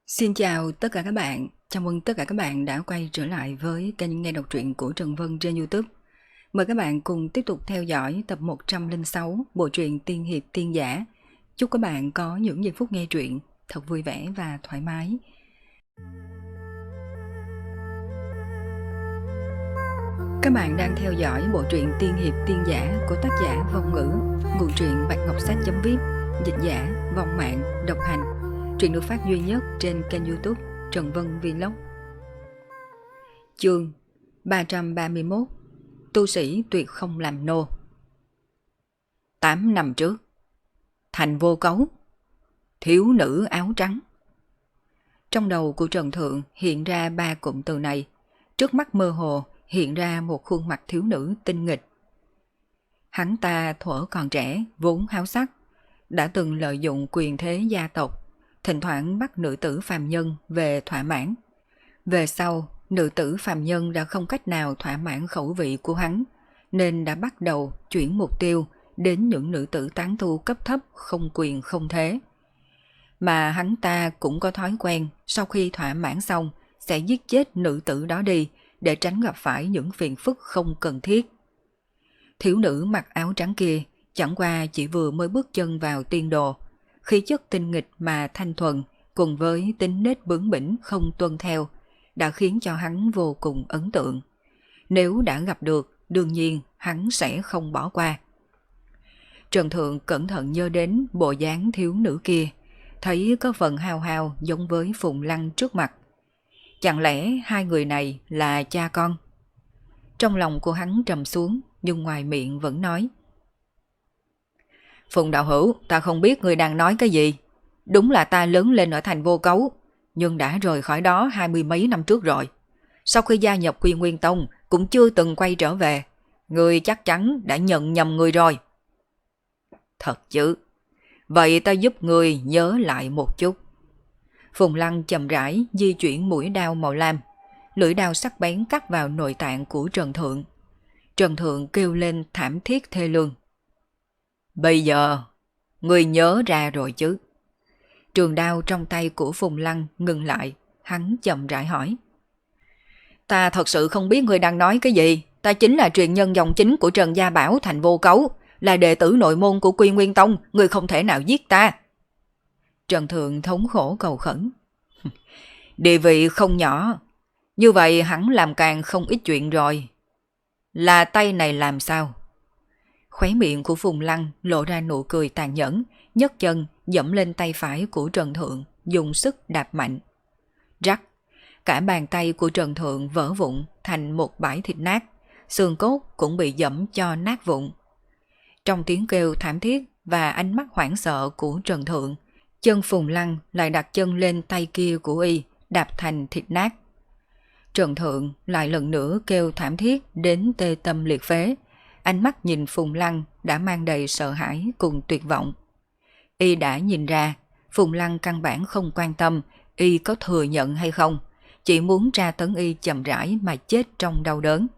Xin chào tất cả các bạn, chào mừng tất cả các bạn đã quay trở lại với kênh nghe đọc truyện của Trần Vân trên YouTube. Mời các bạn cùng tiếp tục theo dõi tập 106 bộ truyện Tiên Hiệp Tiên Giả. Chúc các bạn có những giây phút nghe truyện thật vui vẻ và thoải mái. Các bạn đang theo dõi bộ truyện Tiên Hiệp Tiên Giả của tác giả Vong Ngữ, nguồn truyện Bạch Ngọc Sách.vip, dịch giả Vong Mạng, độc hành. Truyện được phát duy nhất trên kênh YouTube Trần Vân Vlog. Chương 331: Tu sĩ tuyệt không làm nô. 8 năm trước, thành Vô Cấu, thiếu nữ áo trắng. Trong đầu của Trần Thượng hiện ra 3 cụm từ này, trước mắt mơ hồ hiện ra một khuôn mặt thiếu nữ tinh nghịch. Hắn ta thuở còn trẻ vốn háo sắc, đã từng lợi dụng quyền thế gia tộc, thỉnh thoảng bắt nữ tử phàm nhân về thỏa mãn. Về sau, nữ tử phàm nhân đã không cách nào thỏa mãn khẩu vị của hắn, nên đã bắt đầu chuyển mục tiêu đến những nữ tử tán tu cấp thấp không quyền không thế. Mà hắn ta cũng có thói quen sau khi thỏa mãn xong sẽ giết chết nữ tử đó đi để tránh gặp phải những phiền phức không cần thiết. Thiếu nữ mặc áo trắng kia chẳng qua chỉ vừa mới bước chân vào tiên đồ, khí chất tinh nghịch mà thanh thuần cùng với tính nết bướng bỉnh không tuân theo đã khiến cho hắn vô cùng ấn tượng. Nếu đã gặp được, đương nhiên hắn sẽ không bỏ qua. Trần Thượng cẩn thận nhớ đến bộ dáng thiếu nữ kia, thấy có phần hao hao giống với Phùng Lăng trước mặt. Chẳng lẽ hai người này là cha con? Trong lòng của hắn trầm xuống, nhưng ngoài miệng vẫn nói: Phùng đạo hữu, ta không biết người đang nói cái gì. Đúng là ta lớn lên ở thành Vô Cấu, nhưng đã rời khỏi đó 20 mấy năm trước rồi. Sau khi gia nhập Quy Nguyên Tông cũng chưa từng quay trở về. Người chắc chắn đã nhận nhầm người rồi. Thật chứ? Vậy ta giúp người nhớ lại một chút. Phùng Lăng chậm rãi di chuyển mũi đao màu lam, lưỡi đao sắc bén cắt vào nội tạng của Trần Thượng. Trần Thượng kêu lên thảm thiết thê lương. Bây giờ, người nhớ ra rồi chứ? Trường đao trong tay của Phùng Lăng ngừng lại, hắn chậm rãi hỏi. Ta thật sự không biết người đang nói cái gì. Ta chính là truyền nhân dòng chính của Trần Gia Bảo thành Vô Cấu, là đệ tử nội môn của Quy Nguyên Tông, người không thể nào giết ta. Trần Thượng thống khổ cầu khẩn. Địa vị không nhỏ, như vậy hắn làm càng không ít chuyện rồi. Là tay này làm sao? Khóe miệng của Phùng Lăng lộ ra nụ cười tàn nhẫn, nhấc chân dẫm lên tay phải của Trần Thượng, dùng sức đạp mạnh. Rắc, cả bàn tay của Trần Thượng vỡ vụn thành một bãi thịt nát, xương cốt cũng bị dẫm cho nát vụn. Trong tiếng kêu thảm thiết và ánh mắt hoảng sợ của Trần Thượng, chân Phùng Lăng lại đặt chân lên tay kia của y, đạp thành thịt nát. Trần Thượng lại lần nữa kêu thảm thiết đến tê tâm liệt phế, ánh mắt nhìn Phùng Lăng đã mang đầy sợ hãi cùng tuyệt vọng. Y đã nhìn ra, Phùng Lăng căn bản không quan tâm y có thừa nhận hay không, chỉ muốn tra tấn y chậm rãi mà chết trong đau đớn.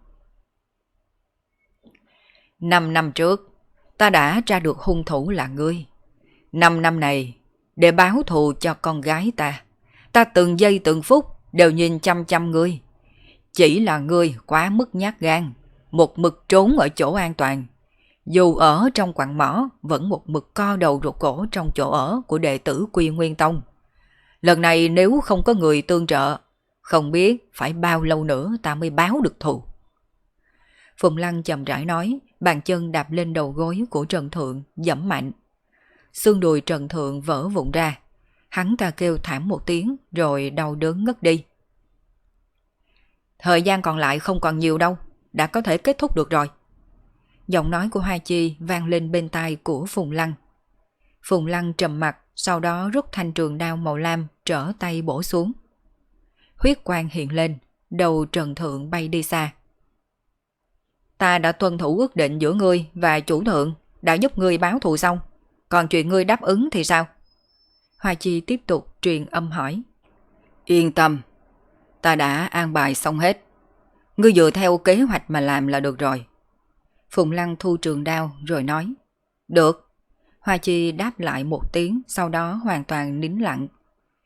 5 năm trước, ta đã tra được hung thủ là ngươi. 5 năm này, để báo thù cho con gái ta từng giây từng phút đều nhìn chăm chăm ngươi. Chỉ là ngươi quá mức nhát gan, một mực trốn ở chỗ an toàn. Dù ở trong quặng mỏ, vẫn một mực co đầu rụt cổ trong chỗ ở của đệ tử Quy Nguyên Tông. Lần này nếu không có người tương trợ, không biết phải bao lâu nữa ta mới báo được thù. Phùng Lăng chậm rãi nói, bàn chân đạp lên đầu gối của Trần Thượng, giẫm mạnh. Xương đùi Trần Thượng vỡ vụn ra, hắn ta kêu thảm một tiếng rồi đau đớn ngất đi. Thời gian còn lại không còn nhiều đâu, đã có thể kết thúc được rồi. Giọng nói của Hoa Chi vang lên bên tai của Phùng Lăng. Phùng Lăng trầm mặt, sau đó rút thanh trường đao màu lam trở tay bổ xuống. Huyết quang hiện lên, đầu Trần Thượng bay đi xa. Ta đã tuân thủ ước định giữa ngươi và chủ thượng, đã giúp ngươi báo thù xong. Còn chuyện ngươi đáp ứng thì sao? Hoa Chi tiếp tục truyền âm hỏi. Yên tâm, ta đã an bài xong hết. Ngươi dựa theo kế hoạch mà làm là được rồi. Phùng Lăng thu trường đao rồi nói. Được. Hoa Chi đáp lại một tiếng, sau đó hoàn toàn nín lặng.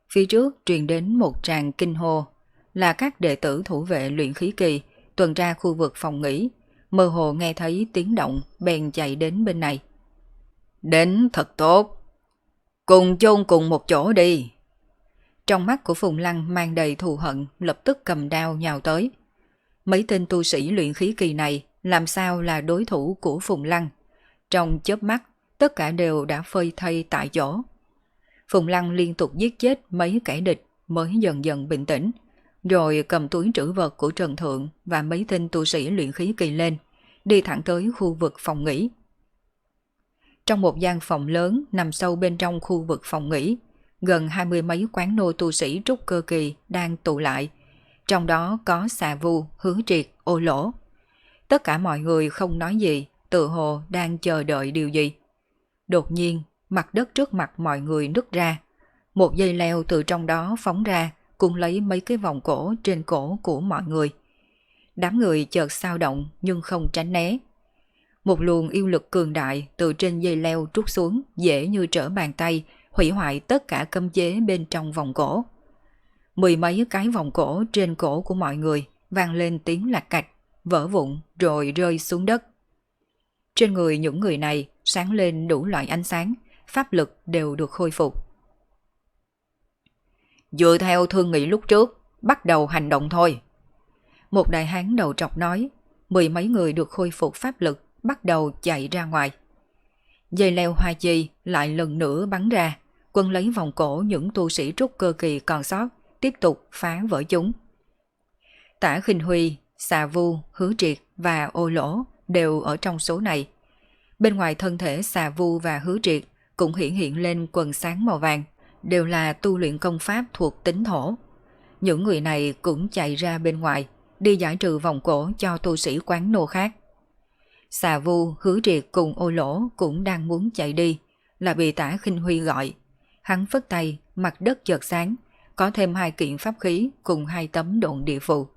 Phía trước truyền đến một tràng kinh hô, là các đệ tử thủ vệ luyện khí kỳ tuần tra khu vực phòng nghỉ, mơ hồ nghe thấy tiếng động bèn chạy đến bên này. Đến thật tốt, cùng chôn cùng một chỗ đi. Trong mắt của Phùng Lăng mang đầy thù hận, lập tức cầm đao nhào tới. Mấy tên tu sĩ luyện khí kỳ này làm sao là đối thủ của Phùng Lăng? Trong chớp mắt, tất cả đều đã phơi thây tại chỗ. Phùng Lăng liên tục giết chết mấy kẻ địch mới dần dần bình tĩnh, rồi cầm túi trữ vật của Trần Thượng và mấy tên tu sĩ luyện khí kỳ lên, đi thẳng tới khu vực phòng nghỉ. Trong một gian phòng lớn nằm sâu bên trong khu vực phòng nghỉ, gần 20 mấy quán nô tu sĩ trúc cơ kỳ đang tụ lại, trong đó có Xà Vu, Hứa Triệt, Ô Lỗ. Tất cả mọi người không nói gì, tự hồ đang chờ đợi điều gì. Đột nhiên, mặt đất trước mặt mọi người nứt ra, một dây leo từ trong đó phóng ra, cùng lấy mấy cái vòng cổ trên cổ của mọi người. Đám người chợt xao động nhưng không tránh né. Một luồng yêu lực cường đại từ trên dây leo trút xuống, dễ như trở bàn tay, hủy hoại tất cả cấm chế bên trong vòng cổ. Mười mấy cái vòng cổ trên cổ của mọi người vang lên tiếng lạch cạch, vỡ vụn rồi rơi xuống đất. Trên người những người này sáng lên đủ loại ánh sáng, pháp lực đều được khôi phục. Dựa theo thương nghị lúc trước, bắt đầu hành động thôi. Một đại hán đầu trọc nói, mười mấy người được khôi phục pháp lực bắt đầu chạy ra ngoài. Dây leo hoa chi lại lần nữa bắn ra, quân lấy vòng cổ những tu sĩ trúc cơ kỳ còn sót, tiếp tục phá vỡ chúng. Tả Khinh Huy, Xà Vu, Hứa Triệt và Ô Lỗ đều ở trong số này. Bên ngoài thân thể Xà Vu và Hứa Triệt cũng hiện lên quần sáng màu vàng, đều là tu luyện công pháp thuộc tính thổ. Những người này cũng chạy ra bên ngoài, đi giải trừ vòng cổ cho tu sĩ quán nô khác. Xà Vu, Hứa Triệt cùng Ô Lỗ cũng đang muốn chạy đi, là bị Tả Khinh Huy gọi. Hắn phất tay, mặt đất chợt sáng, có thêm 2 kiện pháp khí cùng 2 tấm độn địa phù.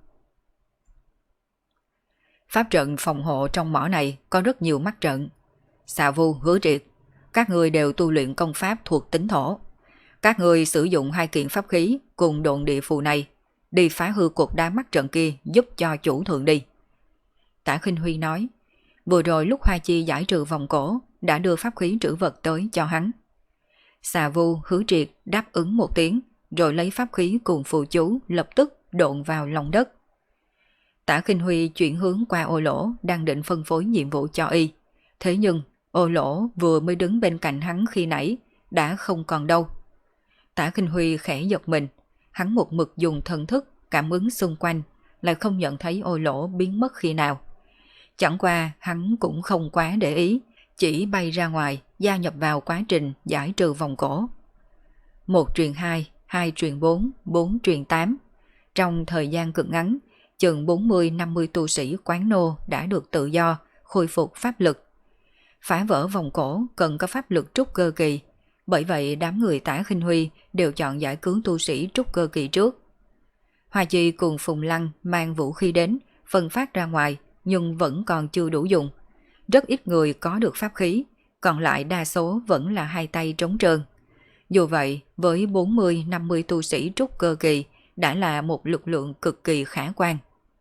Pháp trận phòng hộ trong mỏ này có rất nhiều mắt trận. Xà Vu, Hứa Triệt, các người đều tu luyện công pháp thuộc tính thổ. Các người sử dụng 2 kiện pháp khí cùng độn địa phù này, đi phá hư cột đá mắt trận kia giúp cho chủ thượng đi. Tả Khinh Huy nói, vừa rồi lúc Hoa Chi giải trừ vòng cổ, đã đưa pháp khí trữ vật tới cho hắn. Xà Vu, Hứa Triệt đáp ứng một tiếng, rồi lấy pháp khí cùng phù chú lập tức độn vào lòng đất. Tả Khinh Huy chuyển hướng qua Ô Lỗ đang định phân phối nhiệm vụ cho y. Thế nhưng, Ô Lỗ vừa mới đứng bên cạnh hắn khi nãy, đã không còn đâu. Tả Khinh Huy khẽ giật mình, hắn một mực dùng thần thức cảm ứng xung quanh, lại không nhận thấy Ô Lỗ biến mất khi nào. Chẳng qua hắn cũng không quá để ý, chỉ bay ra ngoài, gia nhập vào quá trình giải trừ vòng cổ. 1 truyền 2, 2 truyền 4, 4 truyền 8. Trong thời gian cực ngắn, chừng 40-50 tu sĩ quán nô đã được tự do, khôi phục pháp lực. Phá vỡ vòng cổ cần có pháp lực trúc cơ kỳ, bởi vậy đám người Tả Khinh Huy đều chọn giải cứu tu sĩ trúc cơ kỳ trước. Hoa Chi cùng Phùng Lăng mang vũ khí đến, phân phát ra ngoài, nhưng vẫn còn chưa đủ dùng. Rất ít người có được pháp khí, còn lại đa số vẫn là 2 tay trống trơn. Dù vậy, với 40-50 tu sĩ trúc cơ kỳ đã là một lực lượng cực kỳ khả quan.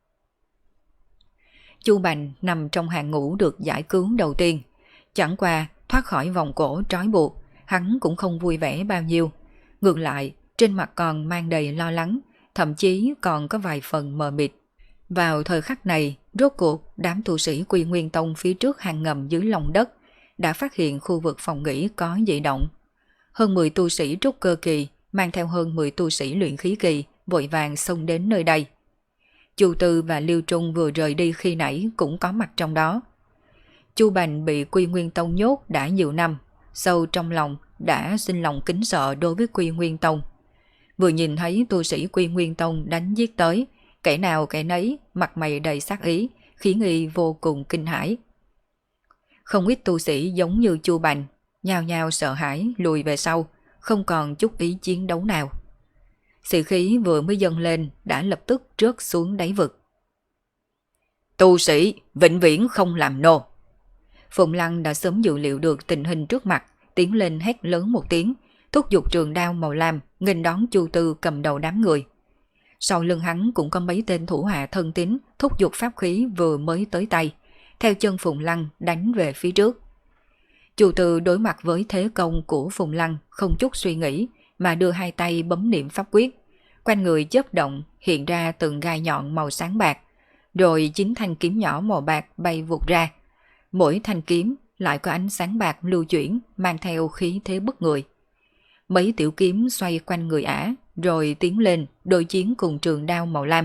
Chu Bành nằm trong hàng ngũ được giải cứu đầu tiên. Chẳng qua thoát khỏi vòng cổ trói buộc, hắn cũng không vui vẻ bao nhiêu. Ngược lại, trên mặt còn mang đầy lo lắng, thậm chí còn có vài phần mờ mịt. Vào thời khắc này, rốt cuộc đám tu sĩ Quy Nguyên Tông phía trước hang ngầm dưới lòng đất đã phát hiện khu vực phòng nghỉ có dị động. Hơn 10 tu sĩ trúc cơ kỳ mang theo hơn 10 tu sĩ luyện khí kỳ vội vàng xông đến nơi đây. Chu Tư và Liêu Trung vừa rời đi khi nãy cũng có mặt trong đó. Chu Bành bị Quy Nguyên Tông nhốt đã nhiều năm, sâu trong lòng đã sinh lòng kính sợ đối với Quy Nguyên Tông. Vừa nhìn thấy tu sĩ Quy Nguyên Tông đánh giết tới, kẻ nào kẻ nấy mặt mày đầy sát ý, khiến y vô cùng kinh hãi. Không ít tu sĩ giống như Chu Bành, nhao nhao sợ hãi lùi về sau, không còn chút ý chiến đấu nào. Sĩ khí vừa mới dâng lên đã lập tức rớt xuống đáy vực. Tu sĩ vĩnh viễn không làm nô. Phùng Lăng đã sớm dự liệu được tình hình trước mặt, tiến lên hét lớn một tiếng, thúc giục trường đao màu lam nghênh đón Chu Tư cầm đầu đám người. Sau lưng hắn cũng có mấy tên thủ hạ thân tín thúc giục pháp khí vừa mới tới tay, theo chân Phùng Lăng đánh về phía trước. Chu Tư đối mặt với thế công của Phùng Lăng không chút suy nghĩ mà đưa hai tay bấm niệm pháp quyết, quanh người chớp động hiện ra từng gai nhọn màu sáng bạc, rồi 9 thanh kiếm nhỏ màu bạc bay vụt ra. Mỗi thanh kiếm lại có ánh sáng bạc lưu chuyển mang theo khí thế bức người. Mấy tiểu kiếm xoay quanh người ả rồi tiến lên đối chiến cùng trường đao màu lam.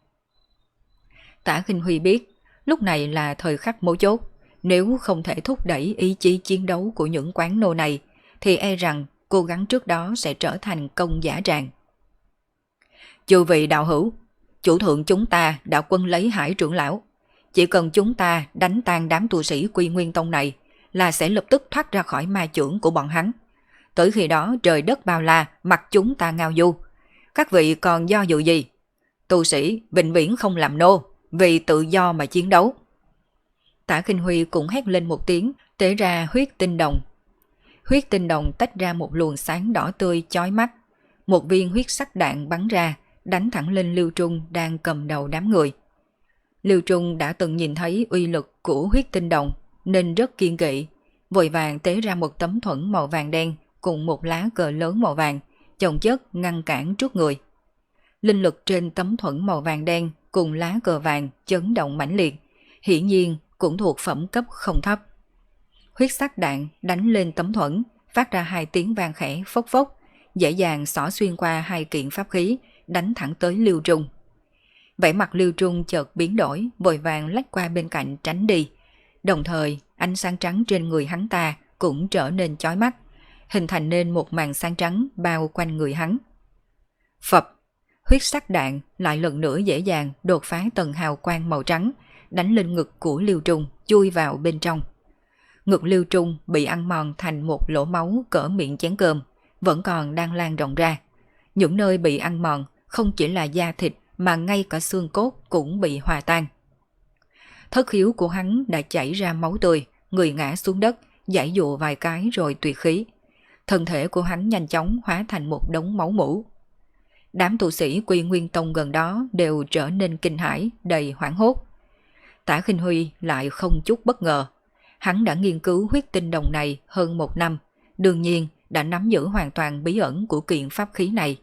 Tả Khinh Huy biết lúc này là thời khắc mấu chốt, nếu không thể thúc đẩy ý chí chiến đấu của những quán nô này thì e rằng cố gắng trước đó sẽ trở thành công dã tràng. Chư vị đạo hữu, chủ thượng chúng ta đã quân lấy Hải trưởng lão, chỉ cần chúng ta đánh tan đám tu sĩ Quy Nguyên Tông này là sẽ lập tức thoát ra khỏi ma chưởng của bọn hắn. Tới khi đó trời đất bao la, mặt chúng ta ngao du. Các vị còn do dự gì? Tu sĩ vĩnh viễn không làm nô, vì tự do mà chiến đấu. Tả Khinh Huy cũng hét lên một tiếng, tế ra huyết tinh đồng. Huyết tinh đồng tách ra một luồng sáng đỏ tươi chói mắt. Một viên huyết sắc đạn bắn ra, đánh thẳng lên Lưu Trung đang cầm đầu đám người. Lưu Trung đã từng nhìn thấy uy lực của huyết tinh đồng nên rất kiên kỵ, vội vàng tế ra một tấm thuẫn màu vàng đen cùng một lá cờ lớn màu vàng, chồng chất ngăn cản trước người. Linh lực trên tấm thuẫn màu vàng đen cùng lá cờ vàng chấn động mãnh liệt, hiển nhiên cũng thuộc phẩm cấp không thấp. Huyết sắc đạn đánh lên tấm thuẫn, phát ra hai tiếng vang khẽ phốc phốc, dễ dàng xỏ xuyên qua hai kiện pháp khí, đánh thẳng tới Lưu Trung. Vẻ mặt Lưu Trung chợt biến đổi, vội vàng lách qua bên cạnh tránh đi. Đồng thời, ánh sáng trắng trên người hắn ta cũng trở nên chói mắt, hình thành nên một màn sáng trắng bao quanh người hắn. Phập, huyết sắc đạn lại lần nữa dễ dàng đột phá tầng hào quang màu trắng, đánh lên ngực của Lưu Trung, chui vào bên trong. Ngực Lưu Trung bị ăn mòn thành một lỗ máu cỡ miệng chén cơm, vẫn còn đang lan rộng ra. Những nơi bị ăn mòn không chỉ là da thịt mà ngay cả xương cốt cũng bị hòa tan. Thất khiếu của hắn đã chảy ra máu tươi, người ngã xuống đất, giãy dụa vài cái rồi tuyệt khí. Thân thể của hắn nhanh chóng hóa thành một đống máu mủ. Đám tu sĩ Quy Nguyên Tông gần đó đều trở nên kinh hãi, đầy hoảng hốt. Tả Khinh Huy lại không chút bất ngờ. Hắn đã nghiên cứu huyết tinh đồng này hơn 1 năm, đương nhiên đã nắm giữ hoàn toàn bí ẩn của kiện pháp khí này.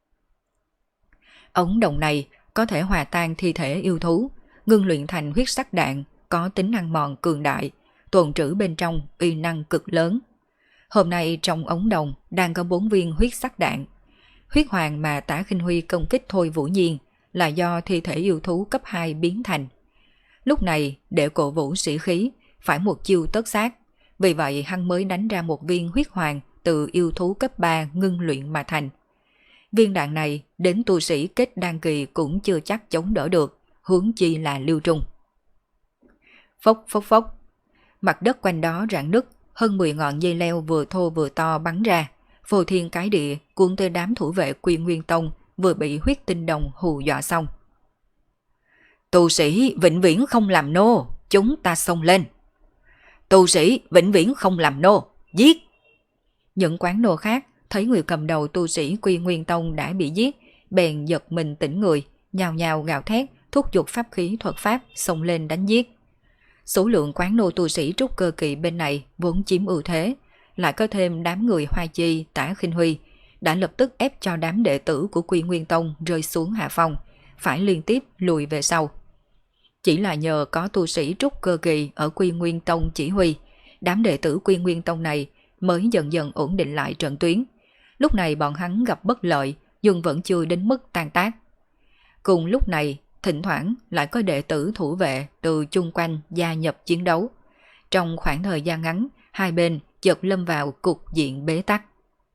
Ống đồng này có thể hòa tan thi thể yêu thú, ngưng luyện thành huyết sắc đạn, có tính ăn mòn cường đại, tồn trữ bên trong uy năng cực lớn. Hôm nay trong ống đồng đang có 4 viên huyết sắc đạn. Huyết hoàng mà Tả Khinh Huy công kích Thôi Vũ Nhiên là do thi thể yêu thú cấp 2 biến thành. Lúc này để cổ vũ sĩ khí, phải một chiêu tất sát, vì vậy hắn mới đánh ra một viên huyết hoàng từ yêu thú cấp 3 ngưng luyện mà thành. Viên đạn này đến tu sĩ kết đan kỳ cũng chưa chắc chống đỡ được, huống chi là Lưu Trung. Phốc phốc phốc, mặt đất quanh đó rạn nứt, hơn 10 ngọn dây leo vừa thô vừa to bắn ra, phô thiên cái địa cuốn tới đám thủ vệ Quy Nguyên Tông vừa bị huyết tinh đồng hù dọa xong. Tu sĩ vĩnh viễn không làm nô, chúng ta xông lên. Tu sĩ vĩnh viễn không làm nô, giết. Những quán nô khác thấy người cầm đầu tu sĩ Quy Nguyên Tông đã bị giết, bèn giật mình tỉnh người, nhào nhào gào thét, thúc giục pháp khí thuật pháp xông lên đánh giết. Số lượng quán nô tu sĩ trúc cơ kỳ bên này vốn chiếm ưu thế, lại có thêm đám người Hoa Chi, Tả Khinh Huy, đã lập tức ép cho đám đệ tử của Quy Nguyên Tông rơi xuống hạ phong, phải liên tiếp lùi về sau. Chỉ là nhờ có tu sĩ trúc cơ kỳ ở Quy Nguyên Tông chỉ huy, đám đệ tử Quy Nguyên Tông này mới dần dần ổn định lại trận tuyến. Lúc này bọn hắn gặp bất lợi, nhưng vẫn chưa đến mức tan tác. Cùng lúc này, thỉnh thoảng lại có đệ tử thủ vệ từ chung quanh gia nhập chiến đấu. Trong khoảng thời gian ngắn, hai bên chợt lâm vào cục diện bế tắc.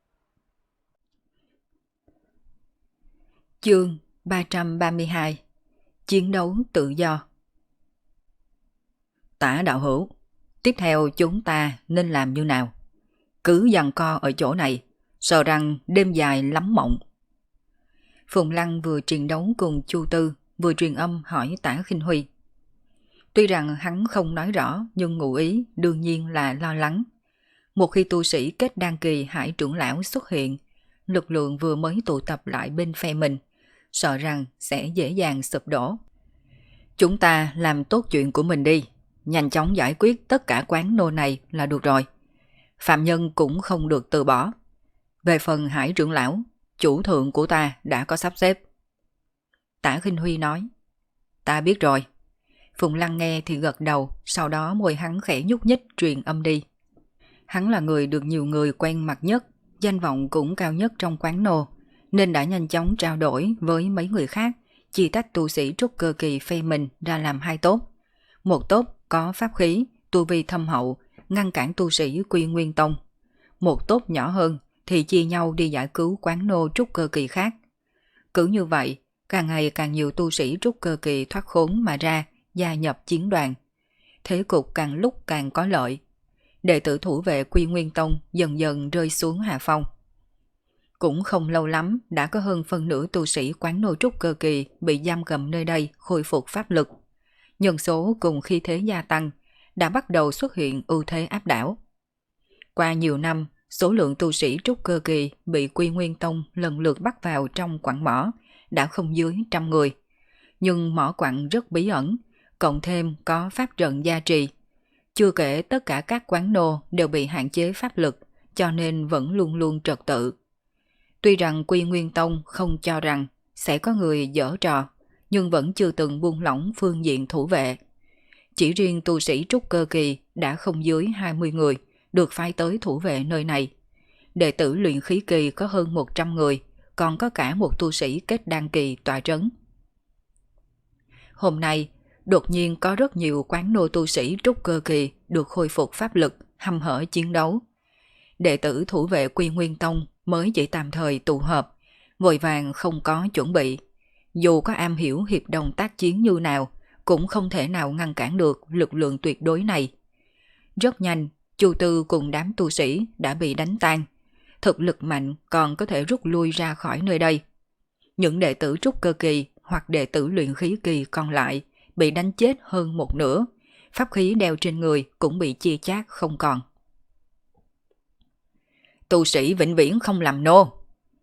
Chương 332: Chiến đấu tự do. Tả đạo hữu, tiếp theo chúng ta nên làm như nào? Cứ giằng co ở chỗ này, sợ rằng đêm dài lắm mộng. Phùng Lăng vừa chiến đấu cùng Chu Tư, vừa truyền âm hỏi Tả Khinh Huy. Tuy rằng hắn không nói rõ, nhưng ngụ ý đương nhiên là lo lắng. Một khi tu sĩ kết đan kỳ Hải trưởng lão xuất hiện, lực lượng vừa mới tụ tập lại bên phe mình, sợ rằng sẽ dễ dàng sụp đổ. Chúng ta làm tốt chuyện của mình đi, nhanh chóng giải quyết tất cả quán nô này là được rồi. Phạm nhân cũng không được từ bỏ. Về phần Hải trưởng lão, chủ thượng của ta đã có sắp xếp. Tả Khinh Huy nói. Ta biết rồi. Phùng Lăng nghe thì gật đầu, sau đó môi hắn khẽ nhúc nhích truyền âm đi. Hắn là người được nhiều người quen mặt nhất, danh vọng cũng cao nhất trong quán nô, nên đã nhanh chóng trao đổi với mấy người khác, chia tách tu sĩ trúc cơ kỳ phe mình ra làm hai tốp. Một tốp có pháp khí, tu vi thâm hậu, ngăn cản tu sĩ Quy Nguyên Tông. Một tốp nhỏ hơn thì chia nhau đi giải cứu quán nô trúc cơ kỳ khác. Cứ như vậy, càng ngày càng nhiều tu sĩ trúc cơ kỳ thoát khốn mà ra, gia nhập chiến đoàn. Thế cục càng lúc càng có lợi. Đệ tử thủ vệ Quy Nguyên Tông dần dần rơi xuống hạ phong. Cũng không lâu lắm đã có hơn phân nửa tu sĩ quán nô trúc cơ kỳ bị giam cầm nơi đây khôi phục pháp lực. Nhân số cùng khí thế gia tăng, đã bắt đầu xuất hiện ưu thế áp đảo. Qua nhiều năm, số lượng tu sĩ trúc cơ kỳ bị Quy Nguyên Tông lần lượt bắt vào trong quặng mỏ đã không dưới 100 người. Nhưng mỏ quặng rất bí ẩn, cộng thêm có pháp trận gia trì. Chưa kể tất cả các quán nô đều bị hạn chế pháp lực, cho nên vẫn luôn luôn trật tự. Tuy rằng Quy Nguyên Tông không cho rằng sẽ có người giở trò, nhưng vẫn chưa từng buông lỏng phương diện thủ vệ. Chỉ riêng tu sĩ trúc cơ kỳ đã không dưới 20 người được phái tới thủ vệ nơi này. Đệ tử luyện khí kỳ có hơn 100 người, còn có cả một tu sĩ kết đan kỳ tọa trấn. Hôm nay, đột nhiên có rất nhiều quán nô tu sĩ trúc cơ kỳ được khôi phục pháp lực, hăm hở chiến đấu. Đệ tử thủ vệ Quy Nguyên Tông mới chỉ tạm thời tụ hợp, vội vàng không có chuẩn bị. Dù có am hiểu hiệp đồng tác chiến như nào, cũng không thể nào ngăn cản được lực lượng tuyệt đối này. Rất nhanh, Chu Tư cùng đám tu sĩ đã bị đánh tan. Thực lực mạnh còn có thể rút lui ra khỏi nơi đây. Những đệ tử trúc cơ kỳ hoặc đệ tử luyện khí kỳ còn lại bị đánh chết hơn một nửa. Pháp khí đeo trên người cũng bị chia chác không còn. Tu sĩ vĩnh viễn không làm nô.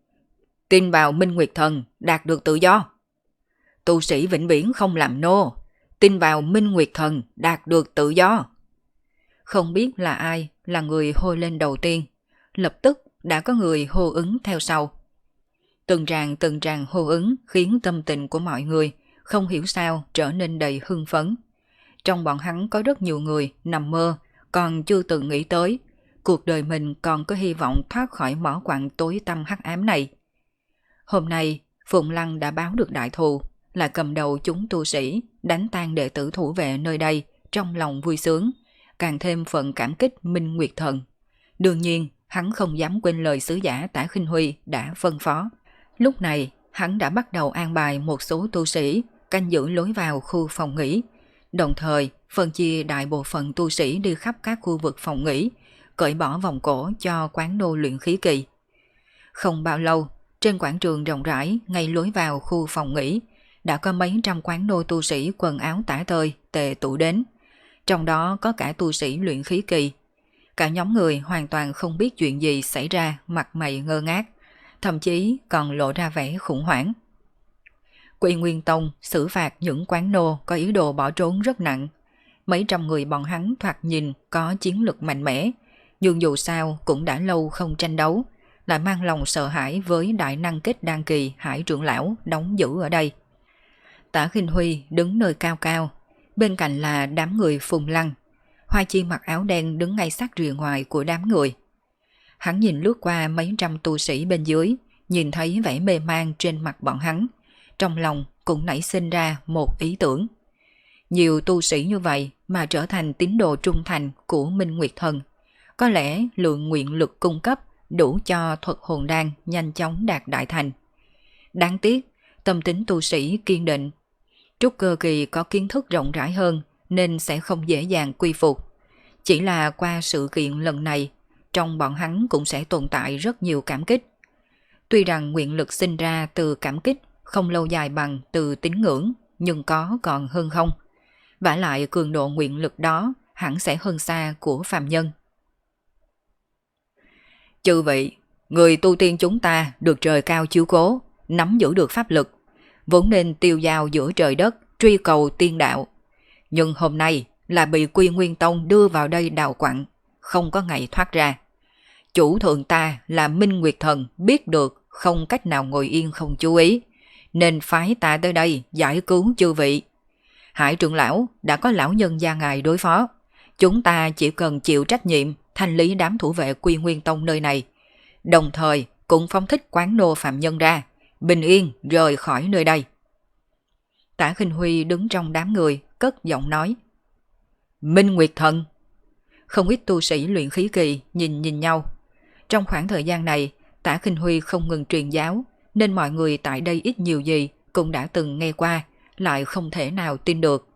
Tin vào Minh Nguyệt Thần đạt được tự do. Tu sĩ vĩnh viễn không làm nô. Tin vào Minh Nguyệt Thần đạt được tự do. Không biết là ai là người hô lên đầu tiên. Lập tức đã có người hô ứng theo sau. Từng tràng hô ứng khiến tâm tình của mọi người không hiểu sao trở nên đầy hưng phấn. Trong bọn hắn có rất nhiều người nằm mơ, còn chưa từng nghĩ tới cuộc đời mình còn có hy vọng thoát khỏi mỏ quặng tối tăm hắc ám này. Hôm nay, Phụng Lăng đã báo được đại thù, là cầm đầu chúng tu sĩ đánh tan đệ tử thủ vệ nơi đây, trong lòng vui sướng, càng thêm phần cảm kích Minh Nguyệt Thần. Đương nhiên, hắn không dám quên lời sứ giả Tả Khinh Huy đã phân phó. Lúc này, hắn đã bắt đầu an bài một số tu sĩ canh giữ lối vào khu phòng nghỉ, đồng thời phân chia đại bộ phận tu sĩ đi khắp các khu vực phòng nghỉ, cởi bỏ vòng cổ cho quán nô luyện khí kỳ. Không bao lâu, trên quảng trường rộng rãi ngay lối vào khu phòng nghỉ, đã có mấy trăm quán nô tu sĩ quần áo tả tơi tề tụ đến, trong đó có cả tu sĩ luyện khí kỳ. Cả nhóm người hoàn toàn không biết chuyện gì xảy ra, mặt mày ngơ ngác, thậm chí còn lộ ra vẻ khủng hoảng. Quy Nguyên Tông xử phạt những quán nô có ý đồ bỏ trốn rất nặng. Mấy trăm người bọn hắn thoạt nhìn có chiến lực mạnh mẽ, nhưng dù sao cũng đã lâu không tranh đấu, lại mang lòng sợ hãi với đại năng kết đan kỳ Hải trưởng lão đóng giữ ở đây. Tả Khinh Huy đứng nơi cao cao, bên cạnh là đám người Phùng Lăng. Hoa Chi mặc áo đen đứng ngay sát rìa ngoài của đám người. Hắn nhìn lướt qua mấy trăm tu sĩ bên dưới, nhìn thấy vẻ mê man trên mặt bọn hắn, trong lòng cũng nảy sinh ra một ý tưởng. Nhiều tu sĩ như vậy mà trở thành tín đồ trung thành của Minh Nguyệt Thần, có lẽ lượng nguyện lực cung cấp đủ cho thuật hồn đan nhanh chóng đạt đại thành. Đáng tiếc, tâm tính tu sĩ kiên định. Trúc cơ kỳ có kiến thức rộng rãi hơn nên sẽ không dễ dàng quy phục. Chỉ là qua sự kiện lần này, trong bọn hắn cũng sẽ tồn tại rất nhiều cảm kích. Tuy rằng nguyện lực sinh ra từ cảm kích không lâu dài bằng từ tín ngưỡng, nhưng có còn hơn không. Vả lại cường độ nguyện lực đó hẳn sẽ hơn xa của phàm nhân. Chư vị, người tu tiên chúng ta được trời cao chiếu cố, nắm giữ được pháp lực, vốn nên tiêu dao giữa trời đất, truy cầu tiên đạo. Nhưng hôm nay là bị Quy Nguyên Tông đưa vào đây đào quặng, không có ngày thoát ra. Chủ thượng ta là Minh Nguyệt Thần biết được không cách nào ngồi yên không chú ý, nên phái ta tới đây giải cứu chư vị. Hải trưởng lão đã có lão nhân gia ngài đối phó, chúng ta chỉ cần chịu trách nhiệm thanh lý đám thủ vệ Quy Nguyên Tông nơi này, đồng thời cũng phóng thích quán nô phạm nhân ra, bình yên rời khỏi nơi đây. Tả Khinh Huy đứng trong đám người, cất giọng nói. Minh Nguyệt Thần. Không ít tu sĩ luyện khí kỳ nhìn nhau. Trong khoảng thời gian này, Tả Khinh Huy không ngừng truyền giáo, nên mọi người tại đây ít nhiều gì cũng đã từng nghe qua, lại không thể nào tin được.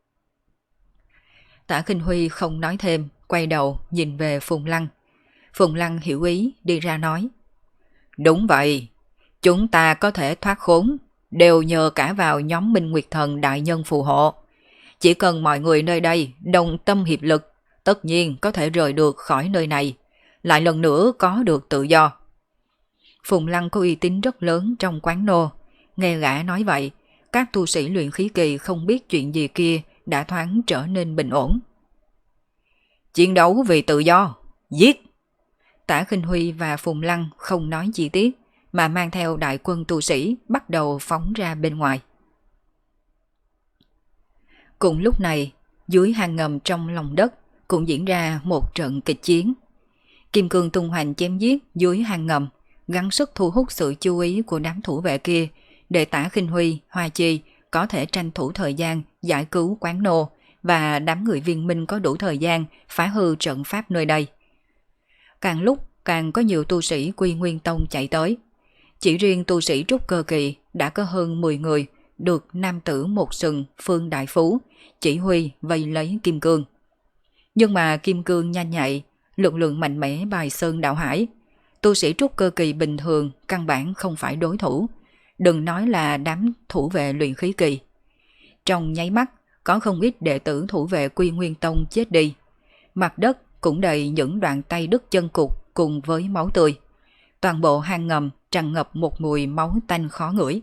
Tả Khinh Huy không nói thêm, quay đầu nhìn về Phùng Lăng. Phùng Lăng hiểu ý đi ra nói. Đúng vậy, chúng ta có thể thoát khốn, đều nhờ cả vào nhóm Minh Nguyệt Thần đại nhân phù hộ. Chỉ cần mọi người nơi đây đồng tâm hiệp lực, tất nhiên có thể rời được khỏi nơi này, lại lần nữa có được tự do. Phùng Lăng có uy tín rất lớn trong quán nô, nghe gã nói vậy, các tu sĩ luyện khí kỳ không biết chuyện gì kia đã thoáng trở nên bình ổn. Chiến đấu vì tự do, giết! Tả Khinh Huy và Phùng Lăng không nói chi tiết, mà mang theo đại quân tu sĩ bắt đầu phóng ra bên ngoài. Cùng lúc này, dưới hang ngầm trong lòng đất cũng diễn ra một trận kịch chiến. Kim cương tung hoành chém giết dưới hang ngầm, gắng sức thu hút sự chú ý của đám thủ vệ kia, để Tả Khinh Huy, Hoa Chi có thể tranh thủ thời gian giải cứu quán nô, và đám người viên minh có đủ thời gian phá hư trận pháp nơi đây. Càng lúc càng có nhiều tu sĩ Quy Nguyên Tông chạy tới. Chỉ riêng tu sĩ trúc cơ kỳ đã có hơn 10 người được nam tử một sừng Phương Đại Phú chỉ huy vây lấy kim cương. Nhưng mà kim cương nhanh nhạy, lực lượng mạnh mẽ bài sơn đảo hải. Tu sĩ trúc cơ kỳ bình thường căn bản không phải đối thủ, đừng nói là đám thủ vệ luyện khí kỳ. Trong nháy mắt, có không ít đệ tử thủ vệ Quy Nguyên Tông chết đi. Mặt đất cũng đầy những đoạn tay đứt chân cụt cùng với máu tươi. Toàn bộ hang ngầm tràn ngập một mùi máu tanh khó ngửi.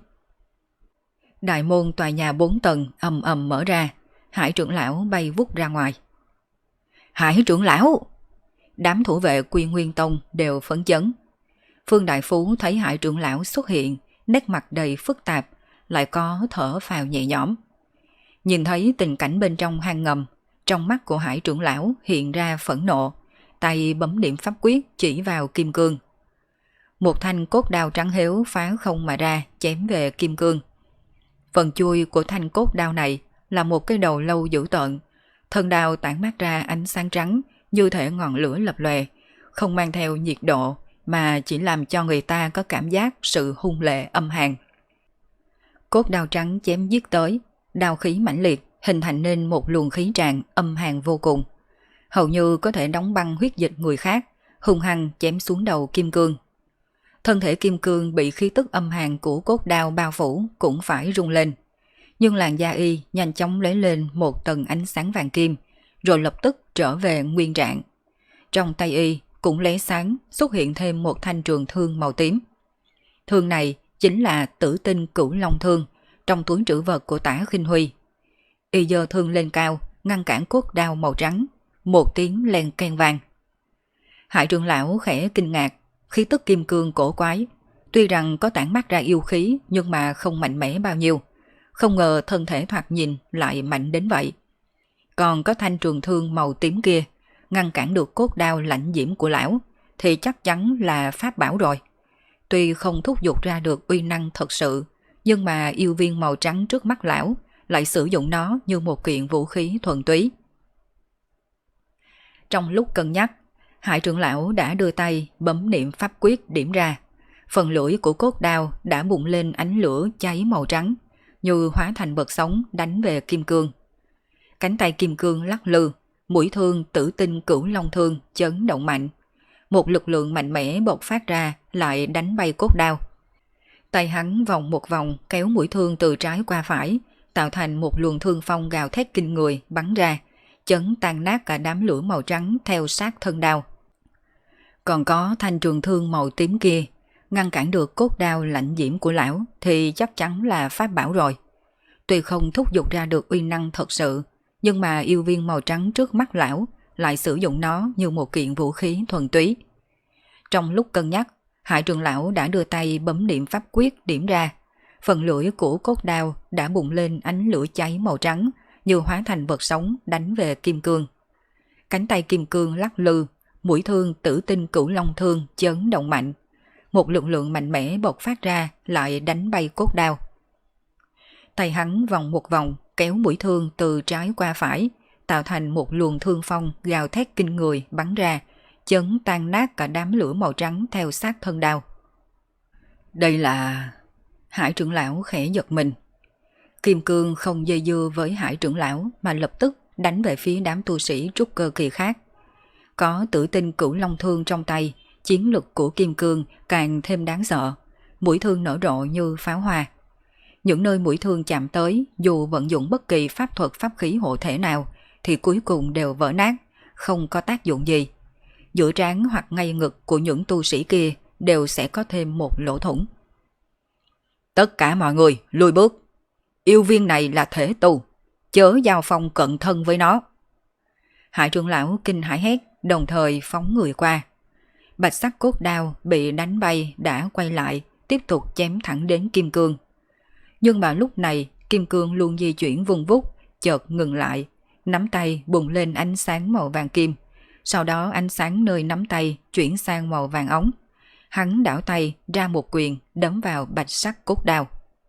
Đại môn tòa nhà 4 tầng ầm ầm mở ra, Hải trưởng lão bay vút ra ngoài. Hải trưởng lão! Đám thủ vệ Quy Nguyên Tông đều phấn chấn. Phương Đại Phú thấy Hải trưởng lão xuất hiện, nét mặt đầy phức tạp, lại có thở phào nhẹ nhõm. Nhìn thấy tình cảnh bên trong hang ngầm, trong mắt của Hải trưởng lão hiện ra phẫn nộ, tay bấm điểm pháp quyết chỉ vào kim cương. Một thanh cốt đao trắng héo phá không mà ra, chém về kim cương. Phần chui của thanh cốt đao này là một cái đầu lâu dữ tợn, thân đao tản mát ra ánh sáng trắng như thể ngọn lửa lập lòe, không mang theo nhiệt độ mà chỉ làm cho người ta có cảm giác sự hung lệ âm hàn. Cốt đao trắng chém giết tới, đao khí mãnh liệt hình thành nên một luồng khí tràn âm hàn vô cùng, hầu như có thể đóng băng huyết dịch người khác, hung hăng chém xuống đầu kim cương. Thân thể kim cương bị khí tức âm hàn của cốt đao bao phủ cũng phải rung lên, nhưng làn da y nhanh chóng lấy lên một tầng ánh sáng vàng kim, rồi lập tức trở về nguyên trạng. Trong tay y cũng lóe sáng xuất hiện thêm một thanh trường thương màu tím. Thương này chính là Tử Tinh Cửu Long thương trong túi trữ vật của Tả Khinh Huy. Y giơ thương lên cao, ngăn cản cốt đao màu trắng, một tiếng len keng vang. Hải trưởng lão khẽ kinh ngạc, khí tức kim cương cổ quái, tuy rằng có tản mát ra yêu khí nhưng mà không mạnh mẽ bao nhiêu, không ngờ thân thể thoạt nhìn lại mạnh đến vậy. Còn có thanh trường thương màu tím kia, ngăn cản được cốt đao lạnh diễm của lão, thì chắc chắn là pháp bảo rồi. Tuy không thúc giục ra được uy năng thật sự, nhưng mà yêu viên màu trắng trước mắt lão lại sử dụng nó như một kiện vũ khí thuần túy. Trong lúc cân nhắc, Hải trưởng lão đã đưa tay bấm niệm pháp quyết điểm ra. Phần lưỡi của cốt đao đã bùng lên ánh lửa cháy màu trắng, như hóa thành vật sống đánh về kim cương. Cánh tay kim cương lắc lư, mũi thương Tử Tinh Cửu Long thương chấn động mạnh. Một lực lượng mạnh mẽ bộc phát ra lại đánh bay cốt đao. Tay hắn vòng một vòng kéo mũi thương từ trái qua phải, tạo thành một luồng thương phong gào thét kinh người bắn ra, chấn tan nát cả đám lửa màu trắng theo sát thân đao. Còn có thanh trường thương màu tím kia, ngăn cản được cốt đao lạnh diễm của lão thì chắc chắn là pháp bảo rồi. Tuy không thúc giục ra được uy năng thật sự, nhưng mà yêu viên màu trắng trước mắt lão lại sử dụng nó như một kiện vũ khí thuần túy. Trong lúc cân nhắc, Hải trưởng lão đã đưa tay bấm niệm pháp quyết điểm ra. Phần lưỡi của cốt đao đã bùng lên ánh lửa cháy màu trắng, như hóa thành vật sống đánh về kim cương. Cánh tay kim cương lắc lư, mũi thương tử tinh cửu long thương chấn động mạnh. Một lực lượng mạnh mẽ bộc phát ra lại đánh bay cốt đao. Tay hắn vòng một vòng kéo mũi thương từ trái qua phải, tạo thành một luồng thương phong gào thét kinh người bắn ra, chấn tan nát cả đám lửa màu trắng theo sát thân đao. Đây là... Hải trưởng lão khẽ giật mình. Kim cương không dây dưa với Hải trưởng lão mà lập tức đánh về phía đám tu sĩ trúc cơ kỳ khác. Có tử tinh cửu long thương trong tay, chiến lực của kim cương càng thêm đáng sợ, mũi thương nở rộ như pháo hoa. Những nơi mũi thương chạm tới, dù vận dụng bất kỳ pháp thuật pháp khí hộ thể nào, thì cuối cùng đều vỡ nát, không có tác dụng gì. Giữa trán hoặc ngay ngực của những tu sĩ kia đều sẽ có thêm một lỗ thủng. Tất cả mọi người lùi bước. Yêu viên này là thể tu, chớ giao phong cận thân với nó. Hải trưởng lão kinh hãi hét, đồng thời phóng người qua. Bạch sắc cốt đao bị đánh bay đã quay lại, tiếp tục chém thẳng đến kim cương. Nhưng mà lúc này kim cương luôn di chuyển vung vút, chợt ngừng lại, nắm tay bùng lên ánh sáng màu vàng kim. Sau đó ánh sáng nơi nắm tay chuyển sang màu vàng ống. Hắn đảo tay ra một quyền đấm vào bạch sắc cốt đao.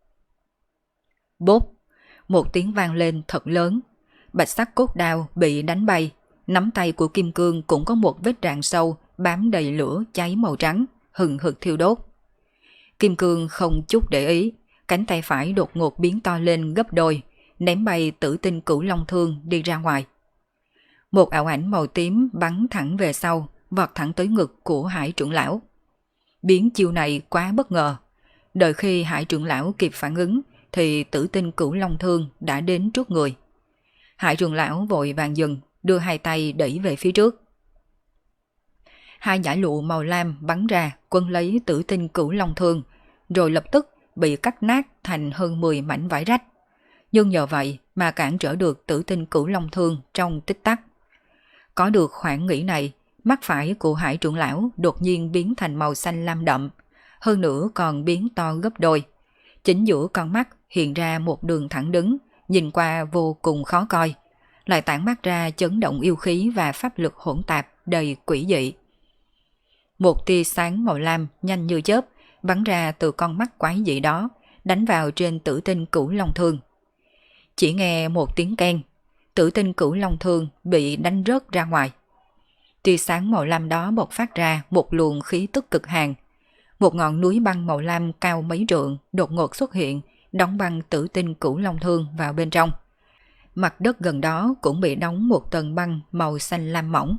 Bốp! Một tiếng vang lên thật lớn. Bạch sắc cốt đao bị đánh bay. Nắm tay của kim cương cũng có một vết rạn sâu bám đầy lửa cháy màu trắng, hừng hực thiêu đốt. Kim cương không chút để ý, cánh tay phải đột ngột biến to lên gấp đôi, ném bay tử tinh cửu long thương đi ra ngoài. Một ảo ảnh màu tím bắn thẳng về sau, vọt thẳng tới ngực của Hải trưởng lão. Biến chiêu này quá bất ngờ. Đợi khi Hải trưởng lão kịp phản ứng thì tử tinh cửu long thương đã đến trước người. Hải trưởng lão vội vàng dừng, đưa hai tay đẩy về phía trước. Hai dải lụa màu lam bắn ra quân lấy tử tinh cửu long thương, rồi lập tức bị cắt nát thành hơn 10 mảnh vải rách. Nhưng nhờ vậy mà cản trở được tử tinh cửu long thương trong tích tắc. Có được khoảng nghỉ này, mắt phải của Hải trưởng lão đột nhiên biến thành màu xanh lam đậm, hơn nữa còn biến to gấp đôi. Chính giữa con mắt hiện ra một đường thẳng đứng, nhìn qua vô cùng khó coi, lại tản mát ra chấn động yêu khí và pháp lực hỗn tạp đầy quỷ dị. Một tia sáng màu lam nhanh như chớp bắn ra từ con mắt quái dị đó, đánh vào trên tử tinh cửu long thương. Chỉ nghe một tiếng keng, tử tinh cửu long thương bị đánh rớt ra ngoài. Tia sáng màu lam đó bộc phát ra một luồng khí tức cực hàn. Một ngọn núi băng màu lam cao mấy trượng đột ngột xuất hiện, đóng băng tử tinh cửu long thương vào bên trong. Mặt đất gần đó cũng bị đóng một tầng băng màu xanh lam mỏng.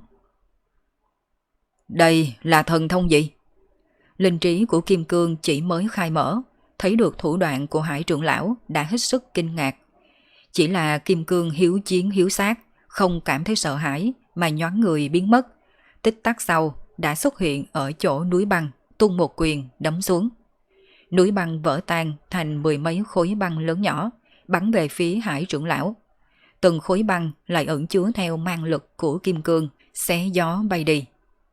Đây là thần thông gì? Linh trí của kim cương chỉ mới khai mở, thấy được thủ đoạn của Hải trưởng lão đã hết sức kinh ngạc. Chỉ là kim cương hiếu chiến hiếu sát, không cảm thấy sợ hãi mà nhoáng người biến mất. Tích tắc sau đã xuất hiện ở chỗ núi băng, tung một quyền đấm xuống. Núi băng vỡ tan thành 10 mấy khối băng lớn nhỏ, bắn về phía Hải trưởng lão. Từng khối băng lại ẩn chứa theo mang lực của kim cương, xé gió bay đi.